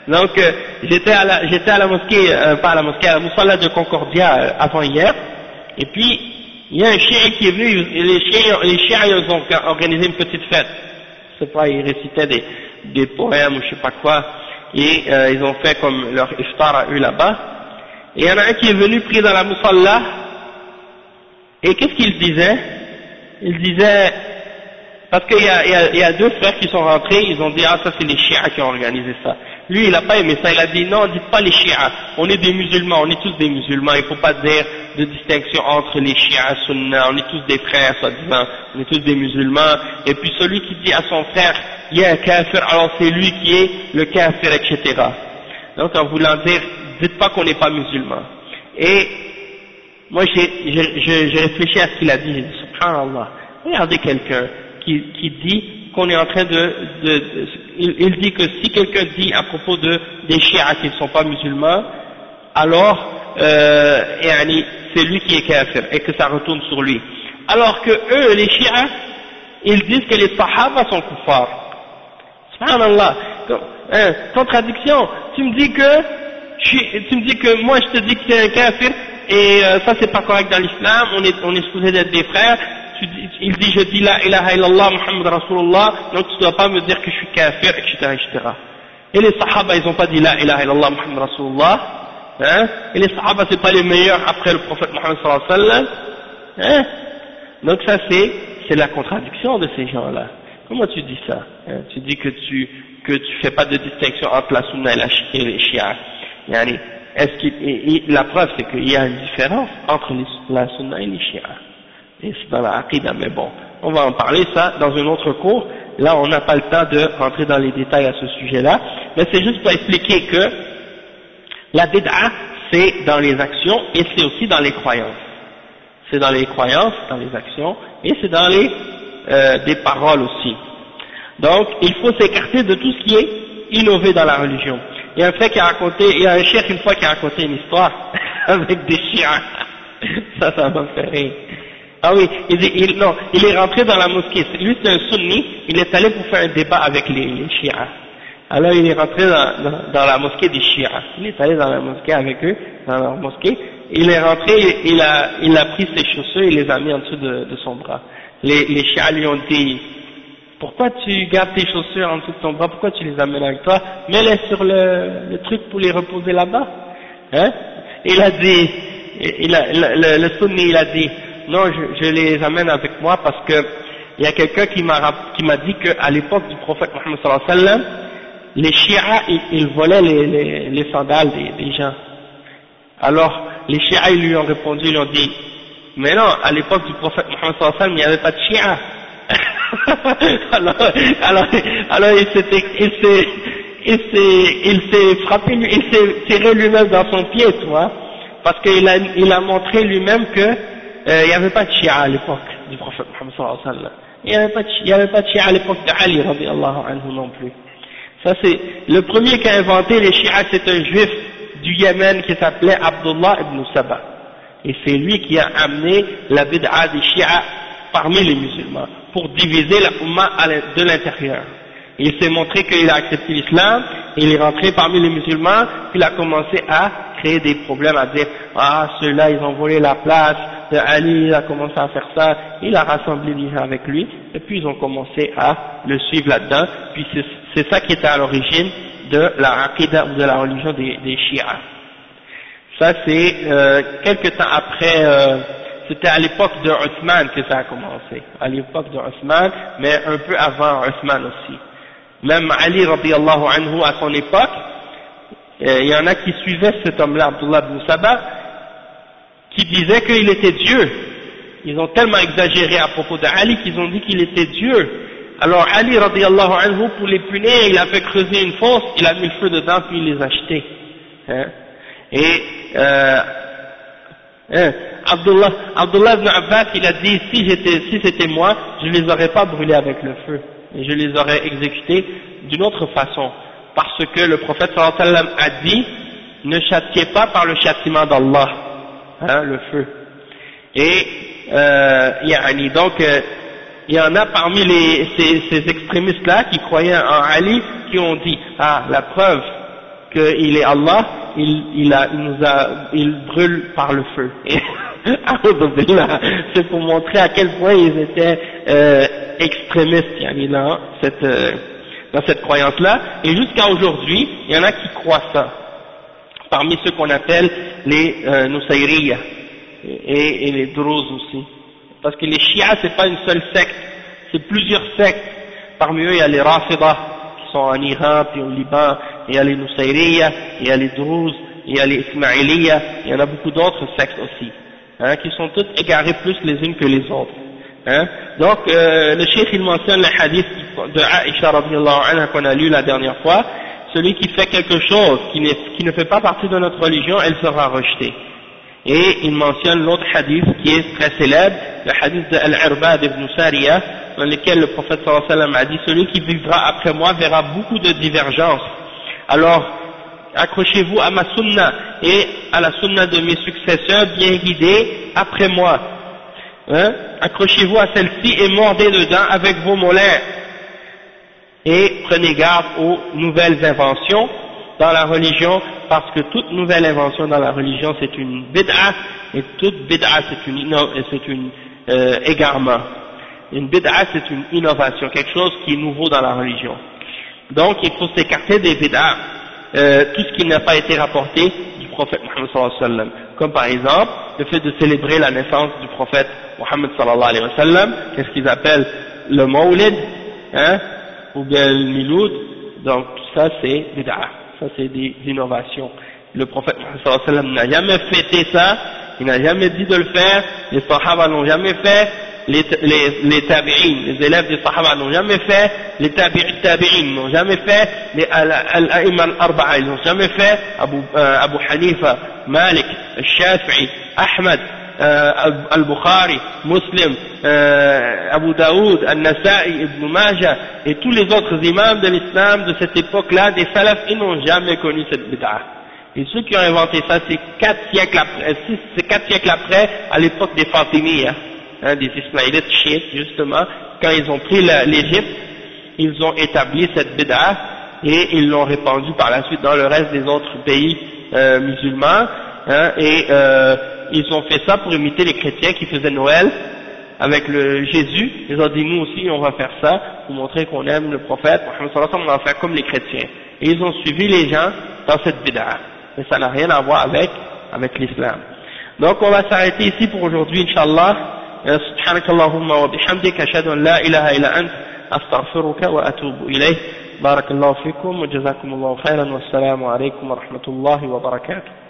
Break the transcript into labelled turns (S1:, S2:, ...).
S1: Donc, j'étais à la mosquée, pas à la mosquée, à la Moussala de Concordia avant hier, et puis, il y a un chien qui est venu, et les chiens, ils ont organisé une petite fête. Je sais pas, ils récitaient des poèmes ou je sais pas quoi, et ils ont fait comme leur iftar à eux là-bas, et il y en a un qui est venu pris dans la Moussala, et qu'est-ce qu'il disait? Il disait, parce qu'il y a deux frères qui sont rentrés, ils ont dit, ah ça c'est les chiites qui ont organisé ça. Lui il a pas aimé ça, il a dit, non dites pas les chiites, on est des musulmans, on est tous des musulmans, il faut pas dire de distinction entre les chiites, sunna, on est tous des frères, soi-disant, on est tous des musulmans, et puis celui qui dit à son frère, il y a un kafir, alors c'est lui qui est le kafir, etc. Donc en voulant dire, dites pas qu'on n'est pas musulman. Et moi j'ai réfléchi à ce qu'il a dit, j'ai dit, subhanallah, regardez quelqu'un qui dit qu'on est en train il dit que si quelqu'un dit à propos des chiites qui ne sont pas musulmans, alors c'est lui qui est kafir et que ça retourne sur lui. Alors que eux, les chiites, ils disent que les sahaba sont kuffars. Subhanallah, contradiction. Tu me dis que moi je te dis que tu es un kafir et ça c'est pas correct dans l'islam, on est supposé d'être des frères. Il dit je dis la ilaha illallah Muhammad Rasulullah, donc tu dois pas me dire que je suis kafir, etc., etc. Et les sahaba ils ont pas dit la ilaha illallah Muhammad Rasulullah, hein, et les sahaba c'est pas les meilleurs après le prophète Muhammad sallallahu alayhi wa sallam, hein. Donc ça c'est la contradiction de ces gens-là. Comment tu dis ça, hein? Tu dis que tu fais pas de distinction entre la sunna et les chiites. Yani, la preuve c'est qu'il y a une différence entre la sunna et les chiites. Et c'est dans la aqidah, mais bon, on va en parler ça dans un autre cours. Là, on n'a pas le temps de rentrer dans les détails à ce sujet-là, mais c'est juste pour expliquer que la bid'a, c'est dans les actions et c'est aussi dans les croyances. C'est dans les croyances, dans les actions et c'est dans des paroles aussi. Donc, il faut s'écarter de tout ce qui est innové dans la religion. Il y a un cheikh une fois qui a raconté une histoire avec des chiens. Ça m'a fait rire. Ah oui, il est rentré dans la mosquée. Lui c'est un sunni, il est allé pour faire un débat avec les chiites. Alors il est rentré dans la mosquée des chiites. Il est allé dans la mosquée avec eux, dans leur mosquée. Il est rentré, il a pris ses chaussures, il les a mis en dessous de son bras. Les chiites lui ont dit, pourquoi tu gardes tes chaussures en dessous de ton bras, pourquoi tu les amènes avec toi? Mets-les sur le truc pour les reposer là-bas. Hein? Il a dit, le sunni il a dit, non, je les amène avec moi parce que il y a quelqu'un qui m'a dit qu'à l'époque du prophète Muhammad sallallahu alayhi wa sallam, les chiites ils volaient les sandales des gens. Alors les chiites ils lui ont répondu, ils lui ont dit, mais non, à l'époque du prophète Muhammad sallallahu alayhi wa sallam il n'y avait pas de chiites. alors il s'est frappé, il s'est tiré lui-même dans son pied, tu vois, parce qu'il a montré lui-même que il n'y avait pas de chiites à l'époque du prophète Muhammad sallallahu alayhi wa sallam. Il n'y avait pas de chiites à l'époque d'Ali radiyallahu anhu non plus. Ça c'est, le premier qui a inventé les chiites, c'est un juif du Yémen qui s'appelait Abdullah ibn Saba. Et c'est lui qui a amené la bid'a des chiites parmi les musulmans, pour diviser la Ummah de l'intérieur. Il s'est montré qu'il a accepté l'islam, il est rentré parmi les musulmans, puis il a commencé à créer des problèmes, à dire, ah, ceux-là, ils ont volé la place de Ali, il a commencé à faire ça, il a rassemblé les gens avec lui, et puis ils ont commencé à le suivre là-dedans, puis c'est ça qui était à l'origine de la aqidah ou de la religion des chiites. Ça c'est, quelques temps après, c'était à l'époque de Othman que ça a commencé, à l'époque de Othman, mais un peu avant Othman aussi. Même Ali radiyallahu anhu à son époque, il y en a qui suivaient cet homme-là, Abdullah ibn Saba, qui disait qu'il était Dieu. Ils ont tellement exagéré à propos de Ali qu'ils ont dit qu'il était Dieu. Alors Ali radiyallahu anhu, pour les punir, il a fait creuser une fosse, il a mis le feu dedans puis il les a jetés. Hein? Et Abdullah ibn Abbas, il a dit, si c'était moi, je les aurais pas brûlés avec le feu, et je les aurais exécutés d'une autre façon, parce que le prophète sallallahu alayhi wa sallam a dit, ne châtiez pas par le châtiment d'Allah, hein, le feu. Et donc il y en a parmi ces extrémistes-là qui croyaient en Ali, qui ont dit, ah, la preuve qu'il est Allah, il brûle par le feu. C'est pour montrer à quel point ils étaient extrémistes, dans cette croyance-là. Et jusqu'à aujourd'hui, il y en a qui croient ça, parmi ceux qu'on appelle les Nusayriya et les Druz aussi. Parce que les Shia, c'est pas une seule secte, c'est plusieurs sectes. Parmi eux, il y a les Rafida, qui sont en Iran, puis au Liban, il y a les Nusayriya, il y a les Druz, il y a les Ismaïliya, il y en a beaucoup d'autres sectes aussi, qui sont toutes égarées plus les unes que les autres. Donc, le cheikh il mentionne le hadith de Aïcha radhiyallahu anha qu'on a lu la dernière fois, celui qui fait quelque chose qui ne fait pas partie de notre religion, elle sera rejetée. Et il mentionne l'autre hadith qui est très célèbre, le hadith de Al-Irbad ibn Sariya, dans lequel le prophète sallallahu alayhi wa sallam a dit: celui qui vivra après moi verra beaucoup de divergences. Alors, accrochez-vous à ma sunna et à la sunna de mes successeurs bien guidés après moi. Accrochez-vous à celle-ci et mordez dedans avec vos molaires. Et prenez garde aux nouvelles inventions dans la religion, parce que toute nouvelle invention dans la religion c'est une bid'a, et toute bid'a c'est une égarement. Une bid'a c'est une innovation, quelque chose qui est nouveau dans la religion. Donc il faut s'écarter des bid'a, tout ce qui n'a pas été rapporté du prophète Muhammad sallallahu alayhi wa sallam, comme par exemple le fait de célébrer la naissance du prophète Muhammad sallallahu alayhi wa sallam, qu'est-ce qu'ils appellent le Mawlid, ou bien le Miloud. Donc tout ça c'est bid'a, ça c'est des innovations. Le prophète Muhammad sallallahu alayhi wa sallam n'a jamais fêté ça, il n'a jamais dit de le faire, les Sahaba n'ont jamais fait, les tabi'in, les élèves des Sahaba n'ont jamais fait, les tabi'in n'ont jamais fait, les al-a'imma al-arba'a ils n'ont jamais fait, Abu Hanifa, Malik, Shafi'i, Ahmad, Al-Bukhari, Muslim, Abu Daoud, Al-Nasa'i, Ibn Majah et tous les autres imams de l'islam de cette époque-là, des salafs, ils n'ont jamais connu cette bid'a. Et ceux qui ont inventé ça, c'est 4 siècles après, à l'époque des Fatimides, des Ismaélites chiites, justement, quand ils ont pris l'Égypte, ils ont établi cette bid'a et ils l'ont répandue par la suite dans le reste des autres pays musulmans, et ils ont fait ça pour imiter les chrétiens qui faisaient Noël avec le Jésus. Ils ont dit: nous aussi on va faire ça pour montrer qu'on aime le prophète Muhammad sallallahu alayhi wa sallam, on va faire comme les chrétiens. Et ils ont suivi les gens dans cette bid'a, mais ça n'a rien à voir avec l'islam. Donc on va s'arrêter ici pour aujourd'hui, Inch'Allah. سبحانك اللهم وبحمدك أشهد أن لا إله إلا أنت أستغفرك وأتوب إليك. بارك الله فيكم وجزاكم الله خيرا والسلام عليكم ورحمة الله وبركاته.